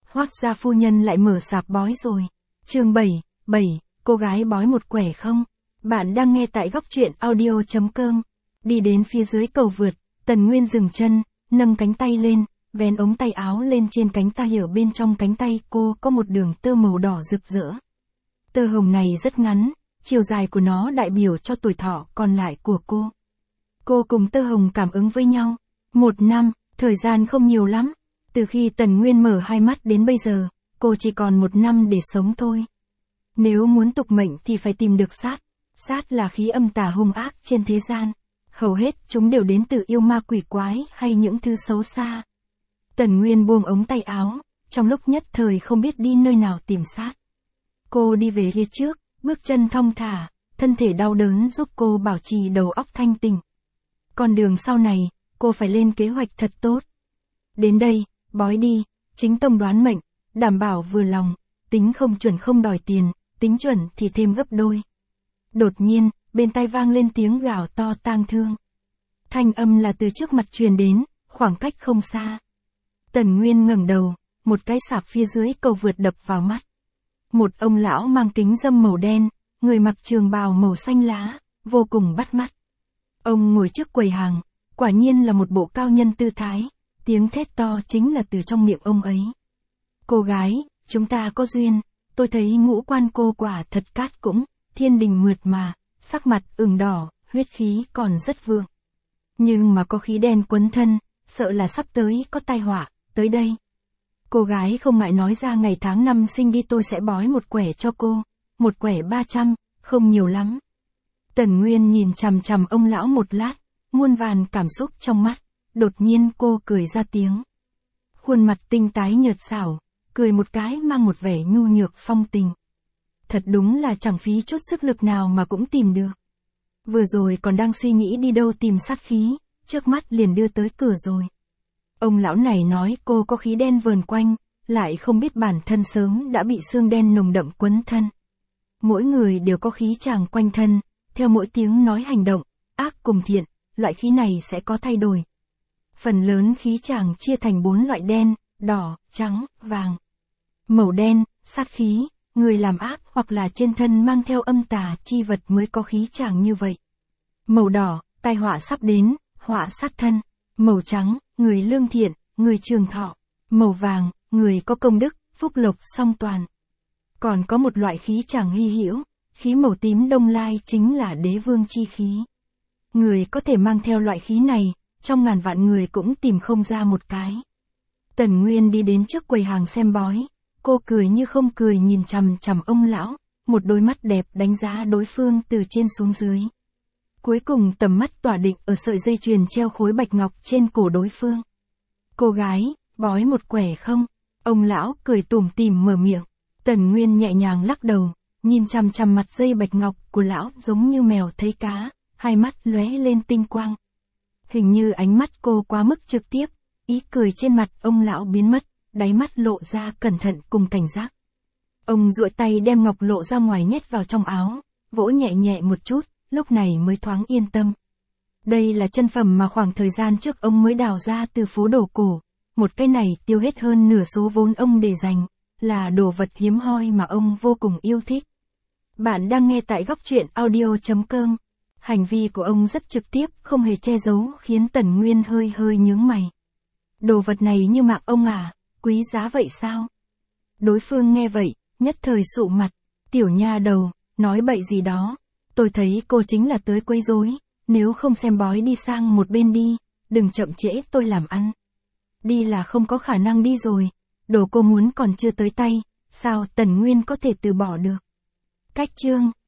Hoác gia phu nhân lại mở sạp bói rồi. Chương 7, cô gái bói một quẻ không? Bạn đang nghe tại góc truyện audio.com. Đi đến phía dưới cầu vượt, Tần Nguyên dừng chân, nâng cánh tay lên, vén ống tay áo lên trên cánh tay. Ở bên trong cánh tay cô có một đường tơ màu đỏ rực rỡ. Tơ hồng này rất ngắn, chiều dài của nó đại biểu cho tuổi thọ còn lại của cô. Cô cùng tơ hồng cảm ứng với nhau. 1 năm, thời gian không nhiều lắm. Từ khi Tần Nguyên mở hai mắt đến bây giờ, cô chỉ còn 1 năm để sống thôi. Nếu muốn tục mệnh thì phải tìm được sát. Sát là khí âm tà hung ác trên thế gian. Hầu hết chúng đều đến từ yêu ma quỷ quái hay những thứ xấu xa. Tần Nguyên buông ống tay áo, trong lúc nhất thời không biết đi nơi nào tìm sát. Cô đi về phía trước, bước chân thong thả, thân thể đau đớn giúp cô bảo trì đầu óc thanh tỉnh. Con đường sau này, cô phải lên kế hoạch thật tốt. Đến đây, bói đi, chính tông đoán mệnh, đảm bảo vừa lòng, tính không chuẩn không đòi tiền, tính chuẩn thì thêm gấp đôi. Đột nhiên, bên tai vang lên tiếng gào to tang thương. Thanh âm là từ trước mặt truyền đến, khoảng cách không xa. Tần Nguyên ngẩng đầu, một cái sạp phía dưới cầu vượt đập vào mắt. Một ông lão mang kính râm màu đen, người mặc trường bào màu xanh lá, vô cùng bắt mắt. Ông ngồi trước quầy hàng, quả nhiên là một bộ cao nhân tư thái, tiếng thét to chính là từ trong miệng ông ấy. Cô gái, chúng ta có duyên, tôi thấy ngũ quan cô quả thật cát cũng, thiên đình mượt mà, sắc mặt ửng đỏ, huyết khí còn rất vượng. Nhưng mà có khí đen quấn thân, sợ là sắp tới có tai họa, tới đây. Cô gái không ngại nói ra ngày tháng năm sinh đi, tôi sẽ bói một quẻ cho cô, một quẻ 300, không nhiều lắm. Tần Nguyên nhìn chằm chằm ông lão một lát, muôn vàn cảm xúc trong mắt, đột nhiên cô cười ra tiếng. Khuôn mặt tinh tái nhợt xảo, cười một cái mang một vẻ nhu nhược phong tình. Thật đúng là chẳng phí chút sức lực nào mà cũng tìm được. Vừa rồi còn đang suy nghĩ đi đâu tìm sát khí, trước mắt liền đưa tới cửa rồi. Ông lão này nói cô có khí đen vờn quanh, lại không biết bản thân sớm đã bị xương đen nồng đậm quấn thân. Mỗi người đều có khí chàng quanh thân, theo mỗi tiếng nói hành động, ác cùng thiện, loại khí này sẽ có thay đổi. Phần lớn khí chàng chia thành 4 loại: đen, đỏ, trắng, vàng. Màu đen, sát khí, người làm ác hoặc là trên thân mang theo âm tà chi vật mới có khí chàng như vậy. Màu đỏ, tai họa sắp đến, họa sát thân. Màu trắng, người lương thiện, người trường thọ. Màu vàng, người có công đức, phúc lộc song toàn. Còn có một loại khí chàng hy hữu, khí màu tím đông lai chính là đế vương chi khí. Người có thể mang theo loại khí này, trong ngàn vạn người cũng tìm không ra một cái. Tần Nguyên đi đến trước quầy hàng xem bói, cô cười như không cười nhìn chằm chằm ông lão, một đôi mắt đẹp đánh giá đối phương từ trên xuống dưới. Cuối cùng tầm mắt tỏa định ở sợi dây chuyền treo khối bạch ngọc trên cổ đối phương. Cô gái, bói một quẻ không? Ông lão cười tủm tỉm mở miệng. Tần Nguyên nhẹ nhàng lắc đầu, nhìn chằm chằm mặt dây bạch ngọc của lão giống như mèo thấy cá, hai mắt lóe lên tinh quang. Hình như ánh mắt cô quá mức trực tiếp, ý cười trên mặt ông lão biến mất, đáy mắt lộ ra cẩn thận cùng cảnh giác. Ông duỗi tay đem ngọc lộ ra ngoài nhét vào trong áo, vỗ nhẹ nhẹ một chút, lúc này mới thoáng yên tâm. Đây là chân phẩm mà khoảng thời gian trước ông mới đào ra từ phố đồ cổ, một cái này tiêu hết hơn nửa số vốn ông để dành, là đồ vật hiếm hoi mà ông vô cùng yêu thích. Bạn đang nghe tại góc truyện audio.com. Hành vi của ông rất trực tiếp, không hề che giấu, khiến Tần Nguyên hơi hơi nhướng mày. Đồ vật này như mạng ông à, quý giá vậy sao? Đối phương nghe vậy, nhất thời sụ mặt. Tiểu nha đầu, nói bậy gì đó. Tôi thấy cô chính là tới quấy rối, nếu không xem bói đi sang một bên đi, đừng chậm trễ tôi làm ăn. Đi là không có khả năng đi rồi, đồ cô muốn còn chưa tới tay, sao Tần Nguyên có thể từ bỏ được? Cách chương